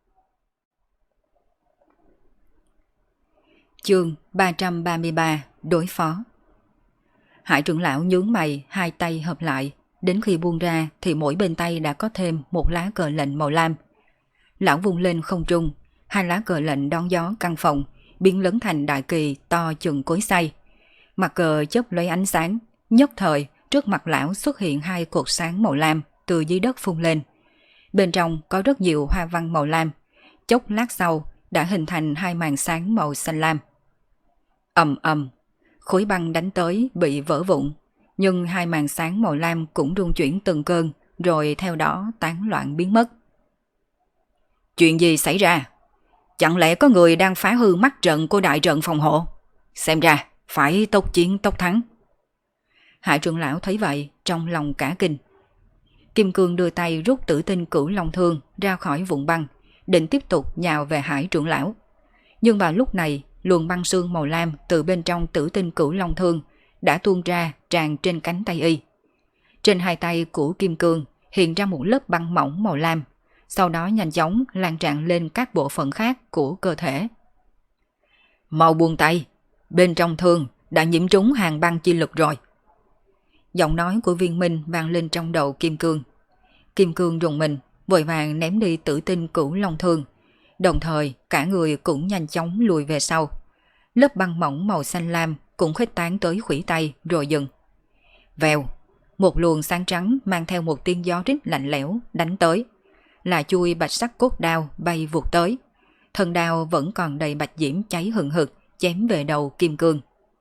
Chương 333 đối phó. Hải trưởng lão nhướng mày, hai tay hợp lại, đến khi buông ra thì mỗi bên tay đã có thêm một lá cờ lệnh màu lam. Lão vung lên không trung, hai lá cờ lệnh đón gió căng phồng, biến lớn thành đại kỳ to chừng cối xay. Mặt cờ chớp lấy ánh sáng, nhất thời trước mặt lão xuất hiện hai cột sáng màu lam từ dưới đất phun lên. Bên trong có rất nhiều hoa văn màu lam, chốc lát sau đã hình thành hai màn sáng màu xanh lam. Ầm ầm, khối băng đánh tới bị vỡ vụn, nhưng hai màn sáng màu lam cũng rung chuyển từng cơn, rồi theo đó tán loạn biến mất. Chuyện gì xảy ra? Chẳng lẽ có người đang phá hư mắt trận của đại trận phòng hộ? Xem ra phải tốc chiến tốc thắng. Hải trưởng lão thấy vậy trong lòng cả kinh. Kim cương đưa tay rút tử tinh cửu long thương ra khỏi vụn băng, định tiếp tục nhào về Hải trưởng lão. Nhưng vào lúc này, luồng băng sương màu lam từ bên trong Tử Tinh Cửu Long Thương đã tuôn ra tràn trên cánh tay y. Trên hai tay của Kim Cương hiện ra một lớp băng mỏng màu lam, sau đó nhanh chóng lan tràn lên các bộ phận khác của cơ thể. Mau buông tay, bên trong thương đã nhiễm trúng hàng băng chi lực rồi. Giọng nói của Viên Minh vang lên trong đầu Kim Cương. Kim Cương rùng mình, vội vàng ném đi Tử Tinh Cửu Long Thương, đồng thời cả người cũng nhanh chóng lùi về sau. Lớp băng mỏng màu xanh lam cũng khuếch tán tới khuỷu tay rồi dừng. Vèo, một luồng sáng trắng mang theo một tiếng gió rít lạnh lẽo đánh tới. Là chui bạch sắc cốt đao bay vụt tới. Thân đao vẫn còn đầy bạch diễm cháy hừng hực, chém về đầu Kim Cương.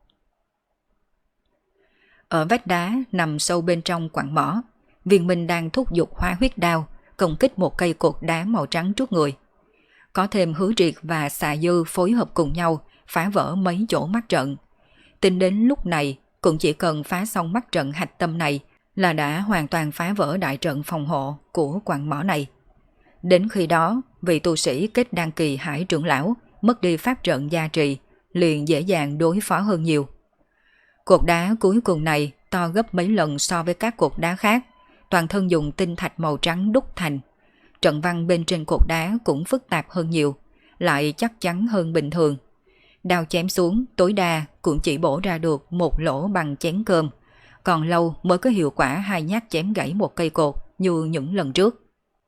Ở vách đá nằm sâu bên trong quặng mỏ, Viên Minh đang thúc giục hóa huyết đao công kích một cây cột đá màu trắng trước người. Có thêm Hứa Triệt và Xà Dư phối hợp cùng nhau phá vỡ mấy chỗ mắt trận. Tính đến lúc này cũng chỉ cần phá xong mắt trận hạch tâm này là đã hoàn toàn phá vỡ đại trận phòng hộ của quặng mỏ này. Đến khi đó, vị tu sĩ kết đan kỳ Hải trưởng lão mất đi pháp trận gia trì, liền dễ dàng đối phó hơn nhiều. Cột đá cuối cùng này to gấp mấy lần so với các cột đá khác, toàn thân dùng tinh thạch màu trắng đúc thành. Trận văn bên trên cột đá cũng phức tạp hơn nhiều, lại chắc chắn hơn bình thường. Đao chém xuống tối đa cũng chỉ bổ ra được một lỗ bằng chén cơm, còn lâu mới có hiệu quả hai nhát chém gãy một cây cột như những lần trước.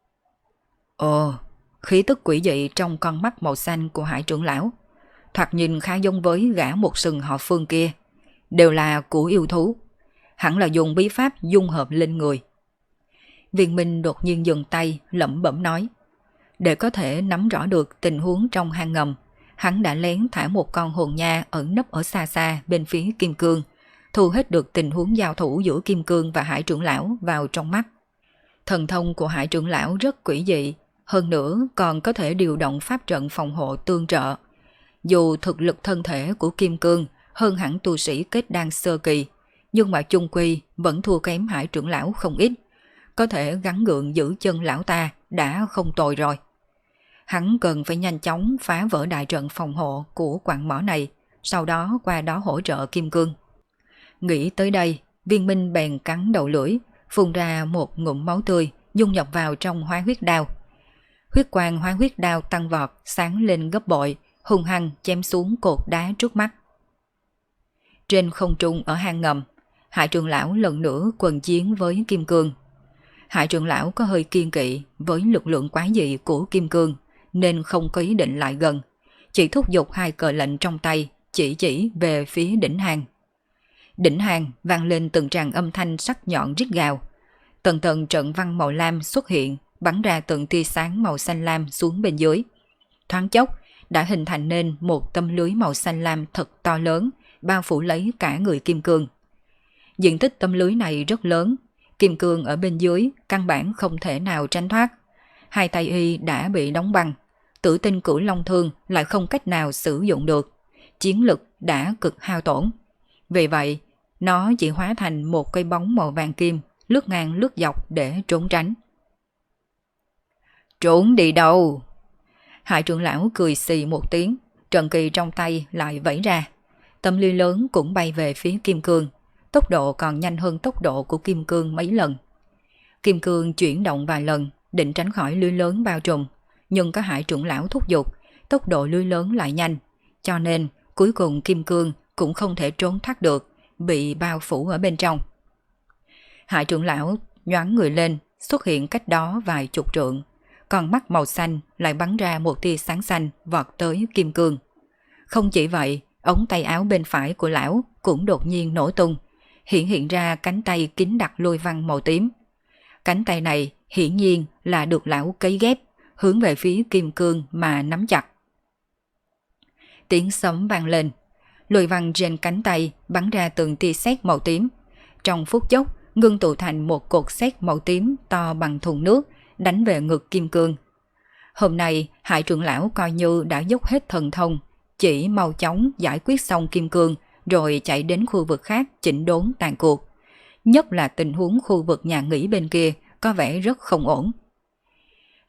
Ồ, khí tức quỷ dị trong con mắt màu xanh của Hải trưởng lão, thoạt nhìn khá giống với gã một sừng họ Phương kia, đều là của yêu thú, hẳn là dùng bí pháp dung hợp lên người. Viên Minh đột nhiên dừng tay, lẩm bẩm nói. Để có thể nắm rõ được tình huống trong hang ngầm, hắn đã lén thả một con hồn nha ẩn nấp ở xa xa bên phía Kim Cương, thu hết được tình huống giao thủ giữa Kim Cương và Hải trưởng lão vào trong mắt. Thần thông của Hải trưởng lão rất quỷ dị, hơn nữa còn có thể điều động pháp trận phòng hộ tương trợ. Dù thực lực thân thể của Kim Cương hơn hẳn tu sĩ kết đan sơ kỳ, nhưng mà chung quy vẫn thua kém Hải trưởng lão không ít. Có thể gắng gượng giữ chân lão ta đã không tồi rồi. Hắn cần phải nhanh chóng phá vỡ đại trận phòng hộ của quặng mỏ này, sau đó qua đó hỗ trợ Kim Cương. Nghĩ tới đây, Viên Minh bèn cắn đầu lưỡi, phun ra một ngụm máu tươi, dung nhập vào trong hóa huyết đao. Huyết quang hóa huyết đao tăng vọt, sáng lên gấp bội, hung hăng chém xuống cột đá trước mắt. Trên không trung ở hang ngầm, Hải trưởng lão lần nữa quần chiến với Kim Cương. Hải trưởng lão có hơi kiên kỵ với lực lượng quái dị của Kim Cương, nên không có ý định lại gần, chỉ thúc giục hai cờ lệnh trong tay, chỉ về phía đỉnh hang. Đỉnh hang vang lên từng tràng âm thanh sắc nhọn rít gào. Tầng tầng trận văn màu lam xuất hiện, bắn ra từng tia sáng màu xanh lam xuống bên dưới. Thoáng chốc đã hình thành nên một tấm lưới màu xanh lam thật to lớn, bao phủ lấy cả người Kim Cương. Diện tích tấm lưới này rất lớn, Kim Cương ở bên dưới căn bản không thể nào tránh thoát. Hai tay y đã bị đóng băng, Tử Tinh Cửu Long Thương lại không cách nào sử dụng được, chiến lực đã cực hao tổn. Vì vậy, nó chỉ hóa thành một cây bóng màu vàng kim, lướt ngang lướt dọc để trốn tránh. Trốn đi đâu? Hải trưởng lão cười xì một tiếng, trận kỳ trong tay lại vẫy ra. Tấm lưới lớn cũng bay về phía Kim Cương, tốc độ còn nhanh hơn tốc độ của Kim Cương mấy lần. Kim Cương chuyển động vài lần, định tránh khỏi lưới lớn bao trùm, nhưng có Hải trưởng lão thúc giục, tốc độ lưới lớn lại nhanh, cho nên cuối cùng Kim Cương cũng không thể trốn thoát được, bị bao phủ ở bên trong. Hải trưởng lão nhoáng người lên, xuất hiện cách đó vài chục trượng, còn mắt màu xanh lại bắn ra một tia sáng xanh vọt tới Kim Cương. Không chỉ vậy, ống tay áo bên phải của lão cũng đột nhiên nổ tung, hiện ra cánh tay kín đặc lôi văn màu tím. Cánh tay này hiển nhiên là được lão cấy ghép, hướng về phía Kim Cương mà nắm chặt. Tiếng sấm vang lên, lôi văn trên cánh tay bắn ra từng tia sét màu tím. Trong phút chốc, ngưng tụ thành một cột sét màu tím to bằng thùng nước, đánh về ngực Kim Cương. Hôm nay, Hải trưởng lão coi như đã dốc hết thần thông, chỉ mau chóng giải quyết xong Kim Cương, rồi chạy đến khu vực khác chỉnh đốn tàn cuộc. Nhất là tình huống khu vực nhà nghỉ bên kia có vẻ rất không ổn.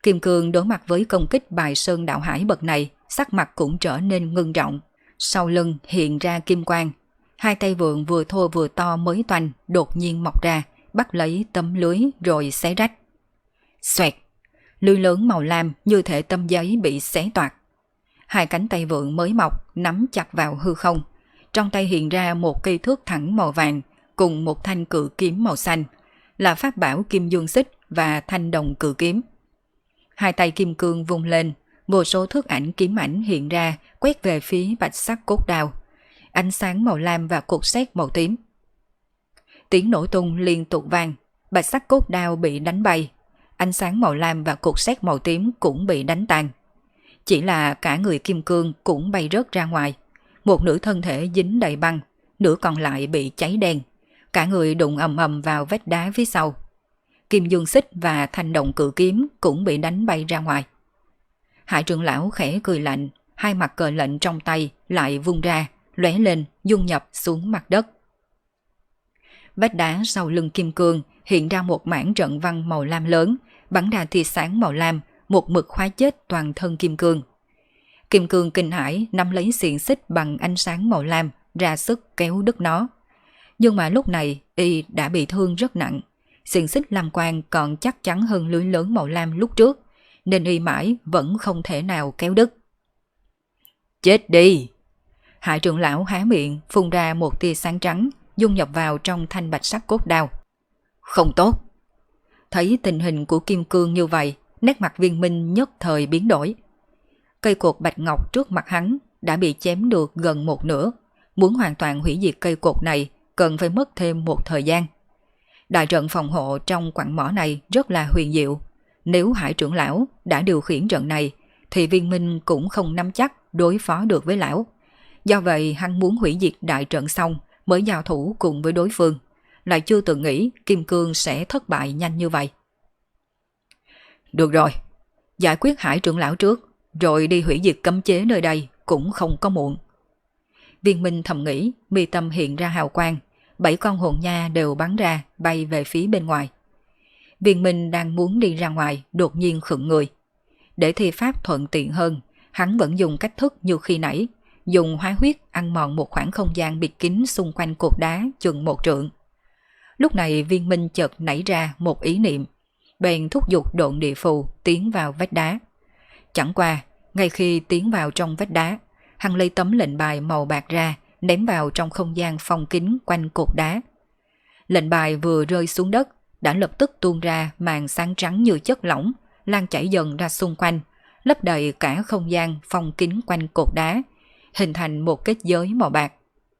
Kim Cương đối mặt với công kích bài sơn đạo hải bậc này, sắc mặt cũng trở nên ngưng trọng. Sau lưng hiện ra kim quang, hai tay vượn vừa thô vừa to mới toanh đột nhiên mọc ra, bắt lấy tấm lưới rồi xé rách. Xoẹt, lưới lớn màu lam như thể tấm giấy bị xé toạc. Hai cánh tay vượn mới mọc nắm chặt vào hư không, trong tay hiện ra một cây thước thẳng màu vàng cùng một thanh cự kiếm màu xanh, là pháp bảo Kim Dương Xích và thanh đồng cự kiếm. Hai tay Kim Cương vung lên, vô số thước ảnh kiếm ảnh hiện ra quét về phía bạch sắc cốt đao, ánh sáng màu lam và cột sét màu tím. Tiếng nổ tung liên tục vang, bạch sắc cốt đao bị đánh bay, ánh sáng màu lam và cột sét màu tím cũng bị đánh tan. Chỉ là cả người Kim Cương cũng bay rớt ra ngoài, một nửa thân thể dính đầy băng, nửa còn lại bị cháy đen, cả người đụng ầm ầm vào vách đá phía sau. Kim Dương Xích và thanh đồng cự kiếm cũng bị đánh bay ra ngoài. Hải trưởng lão khẽ cười lạnh, hai mặt cờ lệnh trong tay lại vung ra, lóe lên dung nhập xuống mặt đất. Vách đá sau lưng Kim Cương hiện ra một mảng trận văn màu lam lớn, bắn ra tia sáng màu lam, một mực khóa chết toàn thân Kim Cương. Kim Cương kinh hãi nắm lấy xiềng xích bằng ánh sáng màu lam, ra sức kéo đứt nó. Nhưng mà lúc này y đã bị thương rất nặng, xiềng xích lam quang còn chắc chắn hơn lưới lớn màu lam lúc trước, nên y mãi vẫn không thể nào kéo đứt. Chết đi! Hải trưởng lão há miệng phun ra một tia sáng trắng, dung nhập vào trong thanh bạch sắc cốt đao. Không tốt! Thấy tình hình của Kim Cương như vậy, nét mặt Viên Minh nhất thời biến đổi. Cây cột bạch ngọc trước mặt hắn đã bị chém được gần một nửa, muốn hoàn toàn hủy diệt cây cột này cần phải mất thêm một thời gian. Đại trận phòng hộ trong quặng mỏ này rất là huyền diệu, nếu Hải trưởng lão đã điều khiển trận này thì Viên Minh cũng không nắm chắc đối phó được với lão. Do vậy hắn muốn hủy diệt đại trận xong mới giao thủ cùng với đối phương, lại chưa từng nghĩ Kim Cương sẽ thất bại nhanh như vậy. Được rồi, giải quyết Hải trưởng lão trước, rồi đi hủy diệt cấm chế nơi đây cũng không có muộn. Viên Minh thầm nghĩ, mi tâm hiện ra hào quang, 7 con hồn nha đều bắn ra bay về phía bên ngoài. Viên Minh đang muốn đi ra ngoài, đột nhiên khựng người. Để thi pháp thuận tiện hơn, hắn vẫn dùng cách thức như khi nãy, dùng hóa huyết ăn mòn một khoảng không gian bịt kín xung quanh cột đá chừng 1 trượng. Lúc này Viên Minh chợt nảy ra một ý niệm, bèn thúc giục độn địa phù tiến vào vách đá. Chẳng qua, ngay khi tiến vào trong vách đá, hắn lấy tấm lệnh bài màu bạc ra, ném vào trong không gian phong kín quanh cột đá. Lệnh bài vừa rơi xuống đất, đã lập tức tuôn ra màn sáng trắng như chất lỏng, lan chảy dần ra xung quanh, lấp đầy cả không gian phong kín quanh cột đá, hình thành một kết giới màu bạc.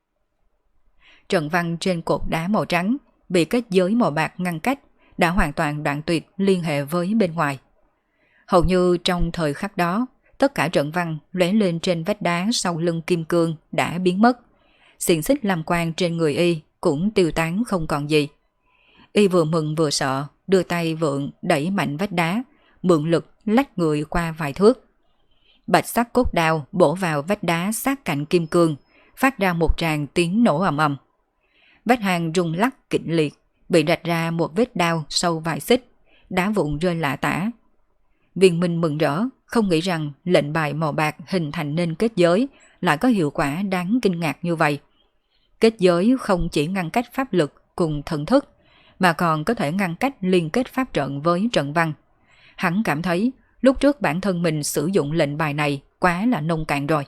Trận văn trên cột đá màu trắng bị kết giới màu bạc ngăn cách, đã hoàn toàn đoạn tuyệt liên hệ với bên ngoài. Hầu như trong thời khắc đó, tất cả trận văn lóe lên trên vách đá sau lưng Kim Cương đã biến mất. Xiềng xích lam quang trên người y cũng tiêu tán không còn gì. Y vừa mừng vừa sợ, đưa tay vượn đẩy mạnh vách đá, mượn lực lách người qua vài thước. Bạch sắc cốt đao bổ vào vách đá sát cạnh Kim Cương, phát ra một tràng tiếng nổ ầm ầm. Vách hang rung lắc kịch liệt, bị rạch ra một vết đao sâu vài xích, đá vụn rơi lả tả. Viên Minh mừng rỡ, không nghĩ rằng lệnh bài màu bạc hình thành nên kết giới lại có hiệu quả đáng kinh ngạc như vậy. Kết giới không chỉ ngăn cách pháp lực cùng thần thức, mà còn có thể ngăn cách liên kết pháp trận với trận văn. Hắn cảm thấy lúc trước bản thân mình sử dụng lệnh bài này quá là nông cạn rồi.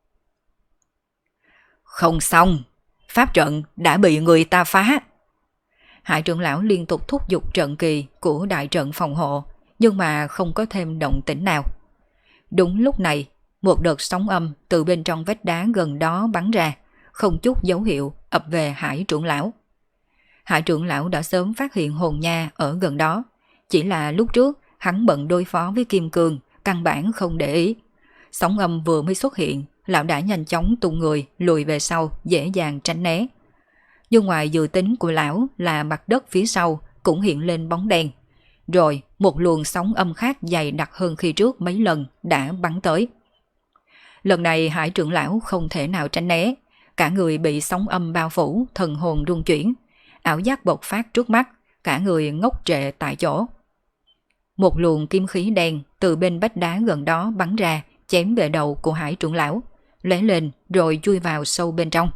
Không xong, pháp trận đã bị người ta phá. Hải trưởng lão liên tục thúc giục trận kỳ của đại trận phòng hộ, nhưng mà không có thêm động tĩnh nào. Đúng lúc này, một đợt sóng âm từ bên trong vách đá gần đó bắn ra, không chút dấu hiệu ập về Hải trưởng lão. Hải trưởng lão đã sớm phát hiện hồn nha ở gần đó, chỉ là lúc trước hắn bận đối phó với Kim Cương, căn bản không để ý. Sóng âm vừa mới xuất hiện, lão đã nhanh chóng tung người lùi về sau, dễ dàng tránh né. Nhưng ngoài dự tính của lão là mặt đất phía sau cũng hiện lên bóng đen. Rồi một luồng sóng âm khác dày đặc hơn khi trước mấy lần đã bắn tới. Lần này Hải trưởng lão không thể nào tránh né, cả người bị sóng âm bao phủ, thần hồn rung chuyển, ảo giác bộc phát trước mắt, cả người ngốc trệ tại chỗ. Một luồng kim khí đen từ bên vách đá gần đó bắn ra, chém về đầu của Hải trưởng lão, lóe lên rồi chui vào sâu bên trong.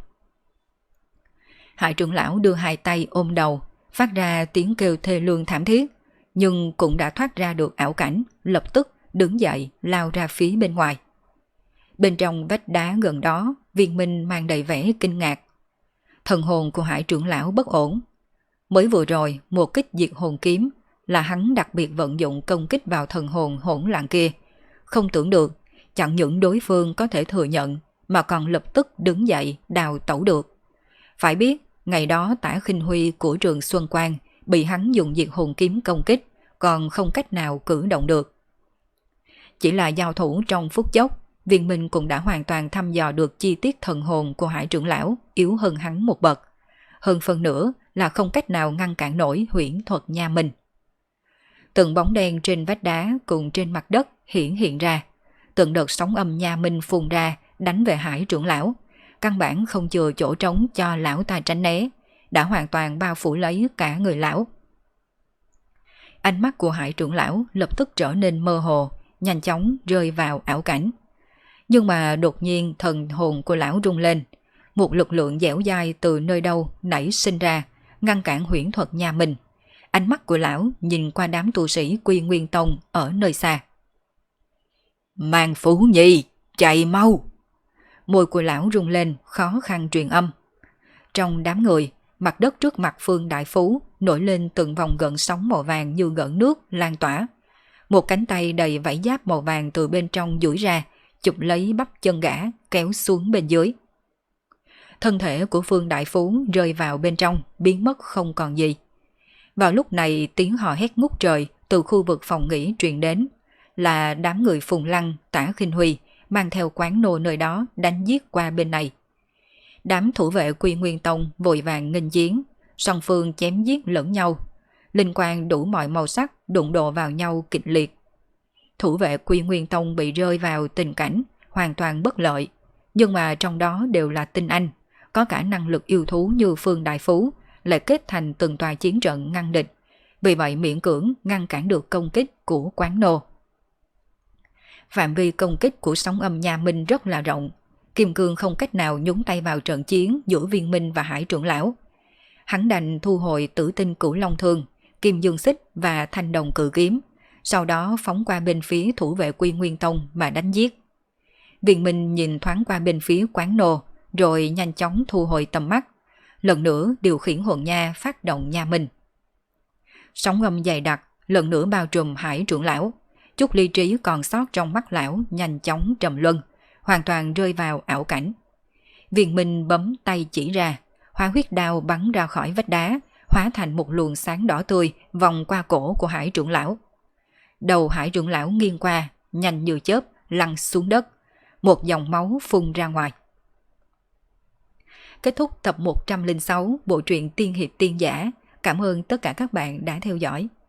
Hải trưởng lão đưa hai tay ôm đầu, phát ra tiếng kêu thê lương thảm thiết, nhưng cũng đã thoát ra được ảo cảnh, lập tức đứng dậy lao ra phía bên ngoài. Bên trong vách đá gần đó, Viên Minh mang đầy vẻ kinh ngạc. Thần hồn của Hải trưởng lão bất ổn. Mới vừa rồi, một kích diệt hồn kiếm là hắn đặc biệt vận dụng công kích vào thần hồn hỗn loạn kia. Không tưởng được, chẳng những đối phương có thể thừa nhận, mà còn lập tức đứng dậy đào tẩu được. Phải biết, ngày đó Tả Khinh Huy của Trường Xuân Quang bị hắn dùng diệt hồn kiếm công kích, còn không cách nào cử động được. Chỉ là giao thủ trong phút chốc, Viên Minh cũng đã hoàn toàn thăm dò được chi tiết thần hồn của Hải trưởng lão yếu hơn hắn một bậc. Hơn phần nữa là không cách nào ngăn cản nổi huyễn thuật nha minh. Từng bóng đen trên vách đá cùng trên mặt đất hiện ra. Từng đợt sóng âm nha minh phun ra đánh về Hải trưởng lão. Căn bản không chừa chỗ trống cho lão ta tránh né, đã hoàn toàn bao phủ lấy cả người lão. Ánh mắt của Hải trưởng lão lập tức trở nên mơ hồ, nhanh chóng rơi vào ảo cảnh. Nhưng mà đột nhiên thần hồn của lão rung lên, một lực lượng dẻo dai từ nơi đâu nảy sinh ra, ngăn cản huyễn thuật nhà mình. Ánh mắt của lão nhìn qua đám tu sĩ Quy Nguyên Tông ở nơi xa. Mang Phú Nhi, chạy mau! Môi của lão rung lên, khó khăn truyền âm. Trong đám người, mặt đất trước mặt Phương Đại Phú nổi lên từng vòng gợn sóng màu vàng như gợn nước lan tỏa. Một cánh tay đầy vảy giáp màu vàng từ bên trong duỗi ra, chụp lấy bắp chân gã, kéo xuống bên dưới. Thân thể của Phương Đại Phú rơi vào bên trong, biến mất không còn gì. Vào lúc này tiếng hò hét ngút trời từ khu vực phòng nghỉ truyền đến, là đám người Phùng Lăng, Tả Khinh Huy mang theo quán nô nơi đó đánh giết qua bên này. Đám thủ vệ Quy Nguyên Tông vội vàng nghênh chiến, song phương chém giết lẫn nhau. Linh quang đủ mọi màu sắc đụng độ vào nhau kịch liệt. Thủ vệ Quy Nguyên Tông bị rơi vào tình cảnh hoàn toàn bất lợi, nhưng mà trong đó đều là tinh anh, có cả năng lực yêu thú như Phương Đại Phú, lại kết thành từng tòa chiến trận ngăn địch, vì vậy miễn cưỡng ngăn cản được công kích của quán nô. Phạm vi công kích của sóng âm nhà Minh rất là rộng, Kim Cương không cách nào nhúng tay vào trận chiến giữa Viên Minh và Hải trưởng lão. Hắn đành thu hồi Tử Tinh Cửu Long Thương, Kim Dương Xích và Thanh Đồng Cự Kiếm, sau đó phóng qua bên phía thủ vệ Quy Nguyên Tông mà đánh giết. Viên Minh nhìn thoáng qua bên phía quán nô, rồi nhanh chóng thu hồi tầm mắt, lần nữa điều khiển hồn nha phát động nha minh. Sóng âm dày đặc lần nữa bao trùm Hải trưởng lão, chút lý trí còn sót trong mắt lão nhanh chóng trầm luân, hoàn toàn rơi vào ảo cảnh. Viên Minh bấm tay chỉ ra, hóa huyết đao bắn ra khỏi vách đá, hóa thành một luồng sáng đỏ tươi vòng qua cổ của Hải trưởng lão. Đầu Hải trưởng lão nghiêng qua, nhanh như chớp lăn xuống đất, một dòng máu phun ra ngoài. Kết thúc tập 106 bộ truyện Tiên Hiệp Tiên Giả. Cảm ơn tất cả các bạn đã theo dõi.